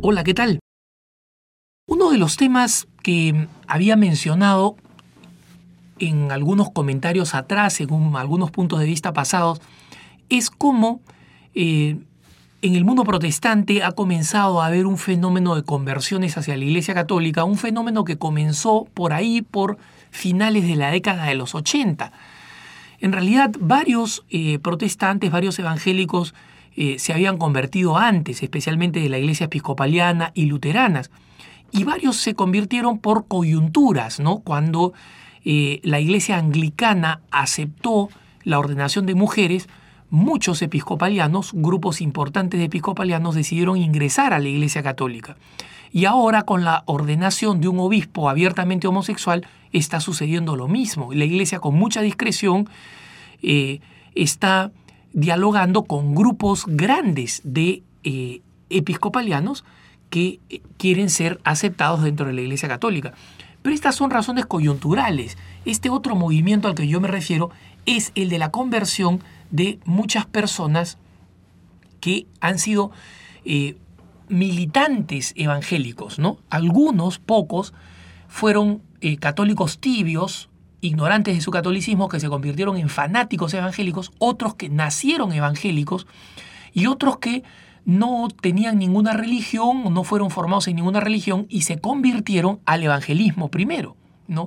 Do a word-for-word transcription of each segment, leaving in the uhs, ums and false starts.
Hola, ¿qué tal? Uno de los temas que había mencionado en algunos comentarios atrás, según algunos puntos de vista pasados, es cómo eh, en el mundo protestante ha comenzado a haber un fenómeno de conversiones hacia la Iglesia Católica, un fenómeno que comenzó por ahí, por finales de la década de los ochenta. En realidad, varios eh, protestantes, varios evangélicos eh, se habían convertido antes, especialmente de la Iglesia episcopaliana y luteranas, y varios se convirtieron por coyunturas, ¿no? Cuando eh, la Iglesia anglicana aceptó la ordenación de mujeres, muchos episcopalianos, grupos importantes de episcopalianos, decidieron ingresar a la Iglesia Católica. Y ahora, con la ordenación de un obispo abiertamente homosexual, está sucediendo lo mismo. La Iglesia, con mucha discreción, eh, está dialogando con grupos grandes de eh, episcopalianos que quieren ser aceptados dentro de la Iglesia Católica. Pero estas son razones coyunturales. Este otro movimiento al que yo me refiero es el de la conversión de muchas personas que han sido eh, militantes evangélicos, ¿no? Algunos, pocos, fueron eh, católicos tibios, ignorantes de su catolicismo, que se convirtieron en fanáticos evangélicos, otros que nacieron evangélicos y otros que no tenían ninguna religión, no fueron formados en ninguna religión y se convirtieron al evangelismo primero, ¿no?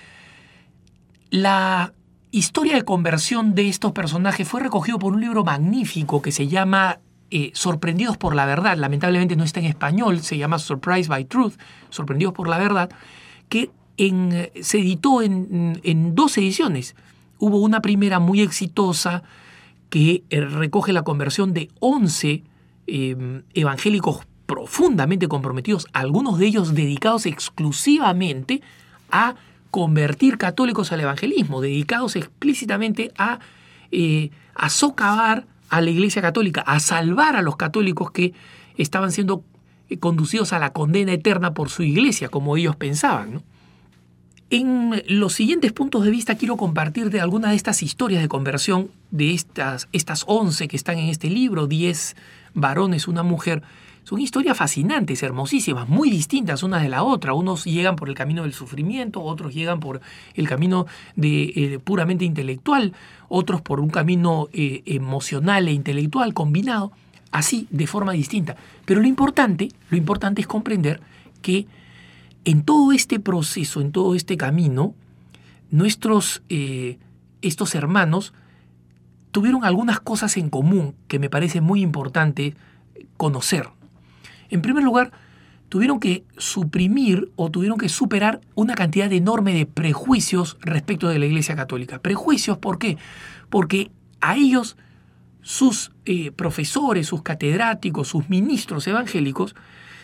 La historia de conversión de estos personajes fue recogido por un libro magnífico que se llama eh, Sorprendidos por la Verdad. Lamentablemente no está en español, se llama Surprised by Truth, Sorprendidos por la Verdad, que en, se editó en, en dos ediciones. Hubo una primera muy exitosa que eh, recoge la conversión de once eh, evangélicos profundamente comprometidos, algunos de ellos dedicados exclusivamente a convertir católicos al evangelismo, dedicados explícitamente a, eh, a socavar a la Iglesia Católica, a salvar a los católicos que estaban siendo conducidos a la condena eterna por su iglesia, como ellos pensaban, ¿no? En los siguientes puntos de vista quiero compartirte algunas de estas historias de conversión de estas, estas once que están en este libro, diez varones, una mujer. Son historias fascinantes, hermosísimas, muy distintas una de la otra. Unos llegan por el camino del sufrimiento, otros llegan por el camino de, eh, puramente intelectual, otros por un camino eh, emocional e intelectual combinado, así, de forma distinta. Pero lo importante, lo importante es comprender que en todo este proceso, en todo este camino, nuestros, eh, estos hermanos tuvieron algunas cosas en común que me parece muy importante conocer. En primer lugar, tuvieron que suprimir o tuvieron que superar una cantidad enorme de prejuicios respecto de la Iglesia Católica. ¿Prejuicios por qué? Porque a ellos, sus eh, profesores, sus catedráticos, sus ministros evangélicos,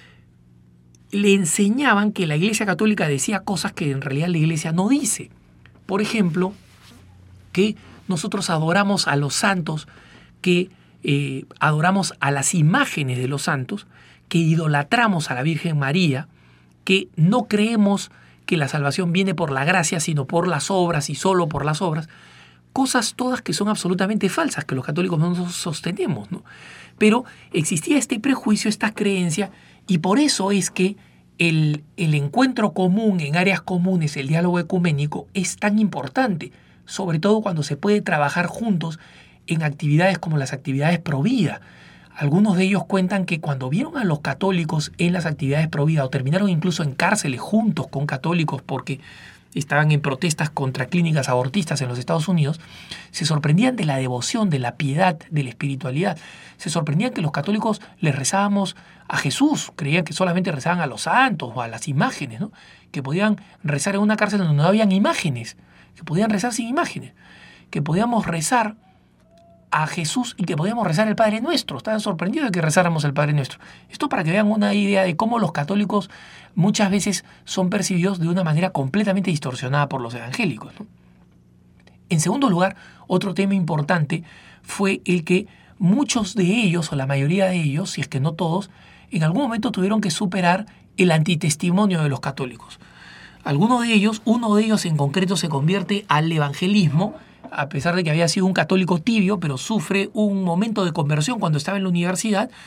le enseñaban que la Iglesia Católica decía cosas que en realidad la Iglesia no dice. Por ejemplo, que nosotros adoramos a los santos, que eh, adoramos a las imágenes de los santos, que idolatramos a la Virgen María, que no creemos que la salvación viene por la gracia, sino por las obras y solo por las obras. Cosas todas que son absolutamente falsas, que los católicos no sostenemos, ¿no? Pero existía este prejuicio, esta creencia, y por eso es que el, el encuentro común en áreas comunes, el diálogo ecuménico, es tan importante, sobre todo cuando se puede trabajar juntos en actividades como las actividades pro vida. Algunos de ellos cuentan que cuando vieron a los católicos en las actividades pro vida, o terminaron incluso en cárceles juntos con católicos porque estaban en protestas contra clínicas abortistas en los Estados Unidos, se sorprendían de la devoción, de la piedad, de la espiritualidad. Se sorprendían que los católicos les rezábamos a Jesús, creían que solamente rezaban a los santos o a las imágenes, ¿no? Que podían rezar en una cárcel donde no habían imágenes, que podían rezar sin imágenes, que podíamos rezar a Jesús y que podíamos rezar el Padre Nuestro. Estaban sorprendidos de que rezáramos el Padre Nuestro. Esto para que vean una idea de cómo los católicos muchas veces son percibidos de una manera completamente distorsionada por los evangélicos, ¿no? En segundo lugar, otro tema importante fue el que muchos de ellos, o la mayoría de ellos, si es que no todos, en algún momento tuvieron que superar el antitestimonio de los católicos. Algunos de ellos, uno de ellos en concreto se convierte al evangelismo, a pesar de que había sido un católico tibio, pero sufre un momento de conversión cuando estaba en la universidad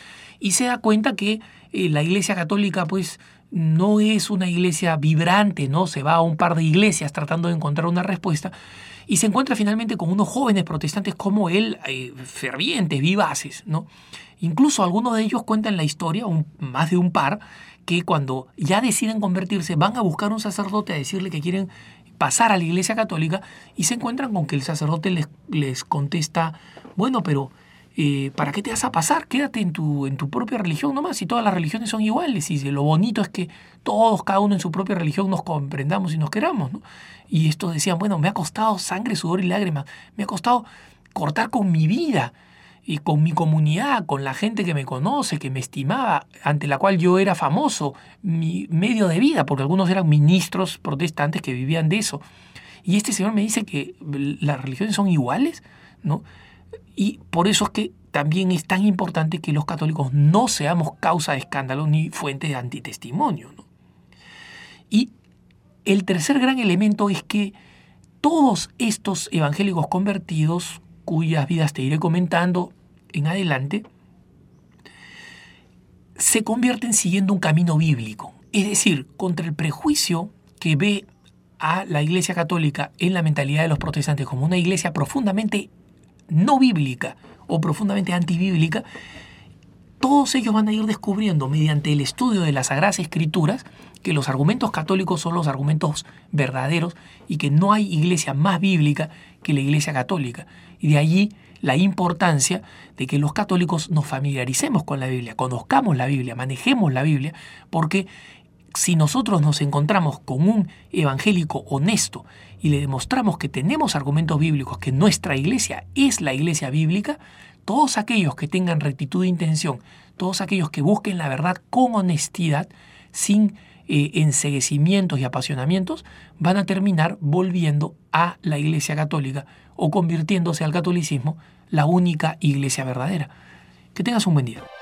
y se da cuenta que eh, la Iglesia Católica pues no es una iglesia vibrante, ¿no? Se va a un par de iglesias tratando de encontrar una respuesta y se encuentra finalmente con unos jóvenes protestantes como él, eh, fervientes, vivaces, ¿no? Incluso algunos de ellos cuentan la historia, un, más de un par, que cuando ya deciden convertirse van a buscar un sacerdote a decirle que quieren pasar a la Iglesia Católica y se encuentran con que el sacerdote les, les contesta, bueno, pero eh, ¿para qué te vas a pasar? Quédate en tu, en tu propia religión nomás, y todas las religiones son iguales, y lo bonito es que todos, cada uno en su propia religión, nos comprendamos y nos queramos, ¿no? Y estos decían, bueno, me ha costado sangre, sudor y lágrimas, me ha costado cortar con mi vida y con mi comunidad, con la gente que me conoce, que me estimaba, ante la cual yo era famoso, mi medio de vida, porque algunos eran ministros protestantes que vivían de eso. Y este señor me dice que las religiones son iguales, ¿no? Y por eso es que también es tan importante que los católicos no seamos causa de escándalo ni fuente de antitestimonio, ¿no? Y el tercer gran elemento es que todos estos evangélicos convertidos, cuyas vidas te iré comentando en adelante, se convierten siguiendo un camino bíblico. Es decir, contra el prejuicio que ve a la Iglesia Católica en la mentalidad de los protestantes como una iglesia profundamente no bíblica o profundamente antibíblica, todos ellos van a ir descubriendo mediante el estudio de las Sagradas Escrituras que los argumentos católicos son los argumentos verdaderos y que no hay iglesia más bíblica que la Iglesia Católica. Y de allí la importancia de que los católicos nos familiaricemos con la Biblia, conozcamos la Biblia, manejemos la Biblia, porque si nosotros nos encontramos con un evangélico honesto y le demostramos que tenemos argumentos bíblicos, que nuestra iglesia es la iglesia bíblica, todos aquellos que tengan rectitud de intención, todos aquellos que busquen la verdad con honestidad, sin eh, enceguecimientos y apasionamientos, van a terminar volviendo a la Iglesia Católica o convirtiéndose al catolicismo, la única iglesia verdadera. Que tengas un buen día.